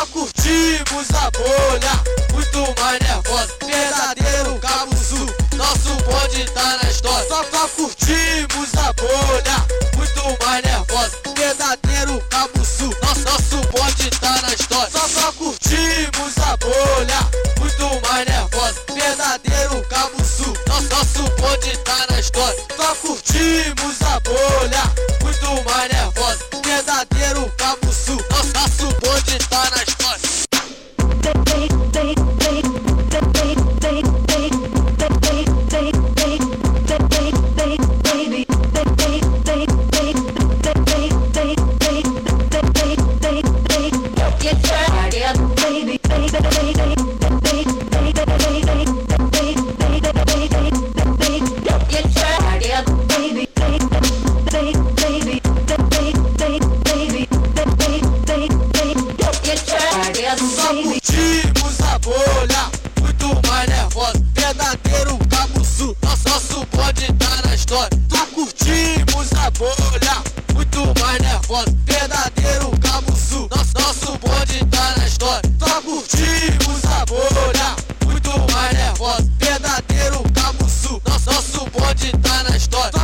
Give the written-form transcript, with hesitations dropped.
Só curtimos a bolha, muito mais nervosa. Verdadeiro Cabo Sul, nosso bonde tá na história. Só curtimos a bolha, muito mais nervosa. Verdadeiro Cabo Sul, nosso bonde tá na história. Só curtimos a bolha, muito mais nervosa. Verdadeiro Cabo Sul, nosso bonde tá na história. Só curtimos a bolha, muito mais nervosa. Verdadeiro Cabo Sul, nosso bonde tá na história. Só curtimos a bolha, muito mais nervosa. Verdadeiro Cabo Sul, nosso bonde tá na história. Só curtimos a bolha, muito mais nervosa. Verdadeiro Cabo Sul, nosso bonde tá na história. Só curtimos a bolha, muito mais nervosa. Verdadeiro Cabo Sul, nosso bonde tá na história.